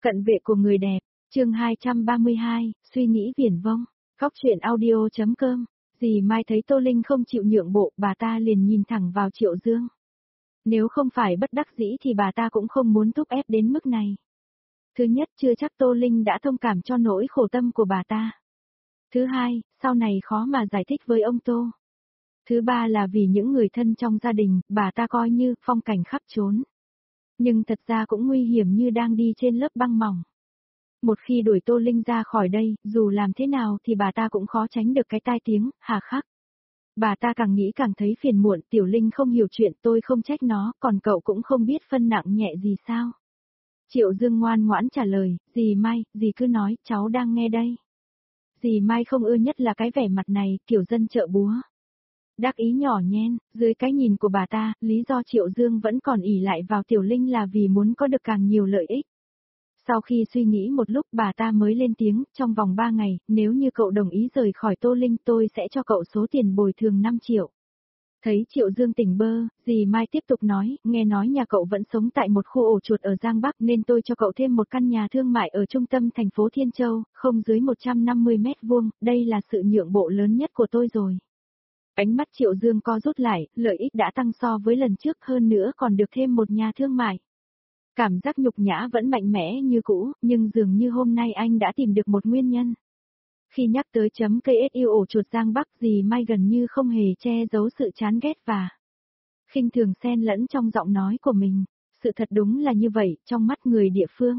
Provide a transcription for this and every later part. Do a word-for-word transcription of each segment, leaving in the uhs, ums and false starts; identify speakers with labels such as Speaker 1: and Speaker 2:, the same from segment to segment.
Speaker 1: Cận vệ của người đẹp, chương hai trăm ba mươi hai, suy nghĩ viển vông, góc truyện audio.com. Dì Mai thấy Tô Linh không chịu nhượng bộ, bà ta liền nhìn thẳng vào Triệu Dương. Nếu không phải bất đắc dĩ thì bà ta cũng không muốn thúc ép đến mức này. Thứ nhất, chưa chắc Tô Linh đã thông cảm cho nỗi khổ tâm của bà ta. Thứ hai, sau này khó mà giải thích với ông Tô. Thứ ba là vì những người thân trong gia đình, bà ta coi như phong cảnh khắp trốn. Nhưng thật ra cũng nguy hiểm như đang đi trên lớp băng mỏng. Một khi đuổi Tô Linh ra khỏi đây, dù làm thế nào thì bà ta cũng khó tránh được cái tai tiếng, hà khắc. Bà ta càng nghĩ càng thấy phiền muộn, Tiểu Linh không hiểu chuyện, tôi không trách nó, còn cậu cũng không biết phân nặng nhẹ gì sao. Triệu Dương ngoan ngoãn trả lời, dì Mai, dì cứ nói, cháu đang nghe đây. Dì Mai không ưa nhất là cái vẻ mặt này, kiểu dân chợ búa. Đắc ý nhỏ nhen, dưới cái nhìn của bà ta, lý do Triệu Dương vẫn còn ỷ lại vào Tiểu Linh là vì muốn có được càng nhiều lợi ích. Sau khi suy nghĩ một lúc bà ta mới lên tiếng, trong vòng ba ngày, nếu như cậu đồng ý rời khỏi Tô Linh tôi sẽ cho cậu số tiền bồi thường năm triệu. Thấy Triệu Dương tỉnh bơ, dì Mai tiếp tục nói, nghe nói nhà cậu vẫn sống tại một khu ổ chuột ở Giang Bắc nên tôi cho cậu thêm một căn nhà thương mại ở trung tâm thành phố Thiên Châu, không dưới một trăm năm mươi mét vuông, đây là sự nhượng bộ lớn nhất của tôi rồi. Ánh mắt Triệu Dương co rút lại, lợi ích đã tăng so với lần trước, hơn nữa còn được thêm một nhà thương mại. Cảm giác nhục nhã vẫn mạnh mẽ như cũ, nhưng dường như hôm nay anh đã tìm được một nguyên nhân. Khi nhắc tới chấm cây ét yêu ổ chuột Giang Bắc, dì Mai gần như không hề che giấu sự chán ghét và khinh thường xen lẫn trong giọng nói của mình. Sự thật đúng là như vậy, trong mắt người địa phương.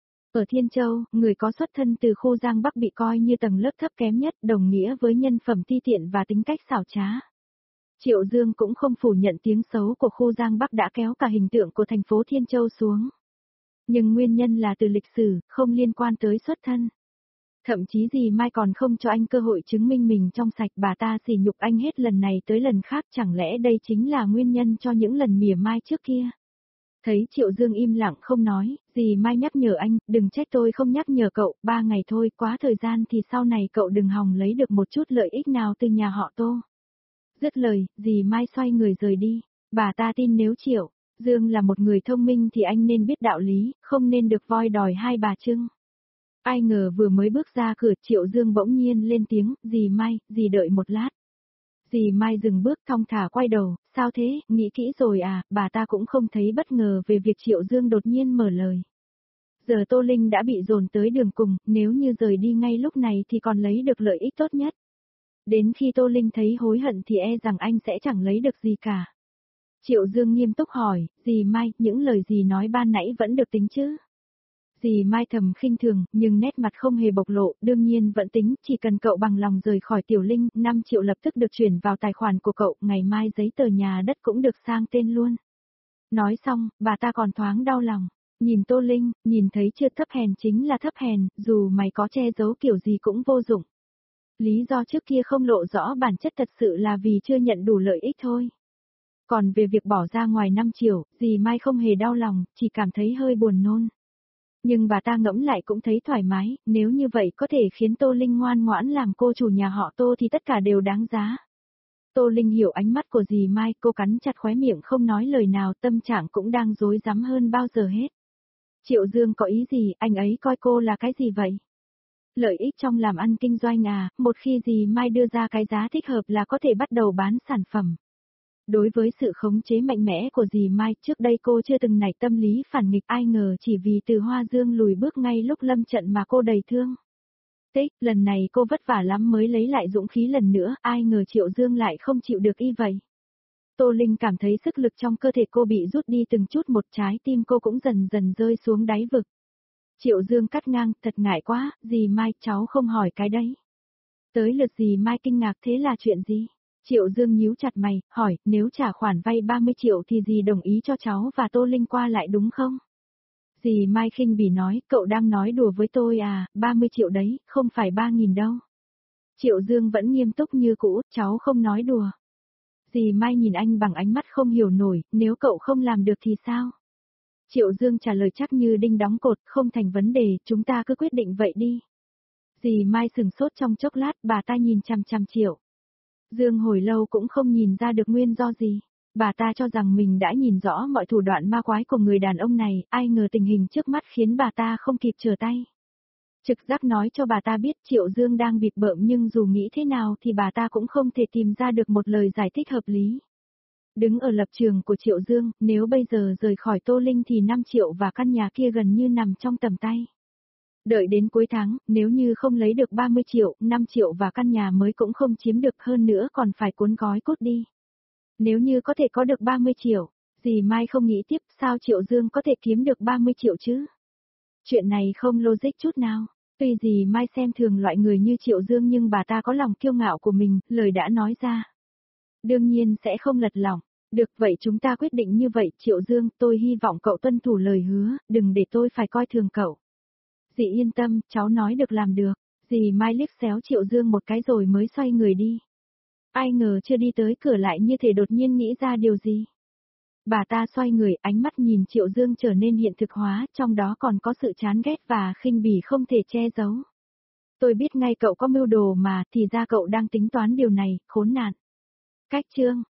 Speaker 1: Ở Thiên Châu, người có xuất thân từ khu Giang Bắc bị coi như tầng lớp thấp kém nhất, đồng nghĩa với nhân phẩm ti tiện và tính cách xảo trá. Triệu Dương cũng không phủ nhận tiếng xấu của khu Giang Bắc đã kéo cả hình tượng của thành phố Thiên Châu xuống. Nhưng nguyên nhân là từ lịch sử, không liên quan tới xuất thân. Thậm chí dì Mai còn không cho anh cơ hội chứng minh mình trong sạch, bà ta sỉ nhục anh hết lần này tới lần khác, chẳng lẽ đây chính là nguyên nhân cho những lần mỉa mai trước kia. Thấy Triệu Dương im lặng không nói, dì Mai nhắc nhở anh, đừng trách tôi không nhắc nhở cậu, ba ngày thôi, quá thời gian thì sau này cậu đừng hòng lấy được một chút lợi ích nào từ nhà họ Tô. Dứt lời, dì Mai xoay người rời đi, bà ta tin nếu Triệu Dương là một người thông minh thì anh nên biết đạo lý, không nên được voi đòi hai bà trưng. Ai ngờ vừa mới bước ra cửa Triệu Dương bỗng nhiên lên tiếng, dì Mai, dì đợi một lát. Dì Mai dừng bước thong thả quay đầu, sao thế, nghĩ kỹ rồi à, bà ta cũng không thấy bất ngờ về việc Triệu Dương đột nhiên mở lời. Giờ Tô Linh đã bị dồn tới đường cùng, nếu như rời đi ngay lúc này thì còn lấy được lợi ích tốt nhất. Đến khi Tô Linh thấy hối hận thì e rằng anh sẽ chẳng lấy được gì cả. Triệu Dương nghiêm túc hỏi, dì Mai, những lời dì nói ban nãy vẫn được tính chứ? Dì Mai thầm khinh thường, nhưng nét mặt không hề bộc lộ, đương nhiên vẫn tính, chỉ cần cậu bằng lòng rời khỏi Tiểu Linh, năm triệu lập tức được chuyển vào tài khoản của cậu, ngày mai giấy tờ nhà đất cũng được sang tên luôn. Nói xong, bà ta còn thoáng đau lòng, nhìn Tô Linh, nhìn thấy chưa, thấp hèn chính là thấp hèn, dù mày có che giấu kiểu gì cũng vô dụng. Lý do trước kia không lộ rõ bản chất thật sự là vì chưa nhận đủ lợi ích thôi. Còn về việc bỏ ra ngoài năm triệu, dì Mai không hề đau lòng, chỉ cảm thấy hơi buồn nôn. Nhưng bà ta ngẫm lại cũng thấy thoải mái, nếu như vậy có thể khiến Tô Linh ngoan ngoãn làm cô chủ nhà họ Tô thì tất cả đều đáng giá. Tô Linh hiểu ánh mắt của dì Mai, cô cắn chặt khóe miệng không nói lời nào, tâm trạng cũng đang rối rắm hơn bao giờ hết. Triệu Dương có ý gì, anh ấy coi cô là cái gì vậy? Lợi ích trong làm ăn kinh doanh à, một khi dì Mai đưa ra cái giá thích hợp là có thể bắt đầu bán sản phẩm. Đối với sự khống chế mạnh mẽ của dì Mai, trước đây cô chưa từng nảy tâm lý phản nghịch, ai ngờ chỉ vì từ Hoa Dương lùi bước ngay lúc lâm trận mà cô đầy thương. Tích, lần này cô vất vả lắm mới lấy lại dũng khí lần nữa, ai ngờ Triệu Dương lại không chịu được y vậy. Tô Linh cảm thấy sức lực trong cơ thể cô bị rút đi từng chút một, trái tim cô cũng dần dần rơi xuống đáy vực. Triệu Dương cắt ngang, thật ngại quá, dì Mai, cháu không hỏi cái đấy. Tới lượt dì Mai kinh ngạc, thế là chuyện gì? Triệu Dương nhíu chặt mày, hỏi, nếu trả khoản vay ba mươi triệu thì dì đồng ý cho cháu và Tô Linh qua lại đúng không? Dì Mai khinh bỉ nói, cậu đang nói đùa với tôi à, ba mươi triệu đấy, không phải ba nghìn đâu. Triệu Dương vẫn nghiêm túc như cũ, cháu không nói đùa. Dì Mai nhìn anh bằng ánh mắt không hiểu nổi, nếu cậu không làm được thì sao? Triệu Dương trả lời chắc như đinh đóng cột, không thành vấn đề, chúng ta cứ quyết định vậy đi. Dì Mai sừng sốt trong chốc lát, bà ta nhìn chằm chằm Triệu Dương hồi lâu cũng không nhìn ra được nguyên do gì. Bà ta cho rằng mình đã nhìn rõ mọi thủ đoạn ma quái của người đàn ông này, ai ngờ tình hình trước mắt khiến bà ta không kịp trở tay. Trực giác nói cho bà ta biết Triệu Dương đang bịp bợm nhưng dù nghĩ thế nào thì bà ta cũng không thể tìm ra được một lời giải thích hợp lý. Đứng ở lập trường của Triệu Dương, nếu bây giờ rời khỏi Tô Linh thì năm triệu và căn nhà kia gần như nằm trong tầm tay. Đợi đến cuối tháng, nếu như không lấy được ba mươi triệu, năm triệu và căn nhà mới cũng không chiếm được, hơn nữa còn phải cuốn gói cút đi. Nếu như có thể có được ba mươi triệu, dì Mai không nghĩ tiếp sao Triệu Dương có thể kiếm được ba mươi triệu chứ? Chuyện này không logic chút nào. Tuy dì Mai xem thường loại người như Triệu Dương nhưng bà ta có lòng kiêu ngạo của mình, lời đã nói ra. Đương nhiên sẽ không lật lỏng. Được vậy chúng ta quyết định như vậy Triệu Dương, tôi hy vọng cậu tuân thủ lời hứa, đừng để tôi phải coi thường cậu. Dì yên tâm, cháu nói được làm được. Dì Mai liếc xéo Triệu Dương một cái rồi mới xoay người đi. Ai ngờ chưa đi tới cửa lại như thể đột nhiên nghĩ ra điều gì. Bà ta xoay người, ánh mắt nhìn Triệu Dương trở nên hiện thực hóa, trong đó còn có sự chán ghét và khinh bỉ không thể che giấu. Tôi biết ngay cậu có mưu đồ mà, thì ra cậu đang tính toán điều này, khốn nạn. Cách chương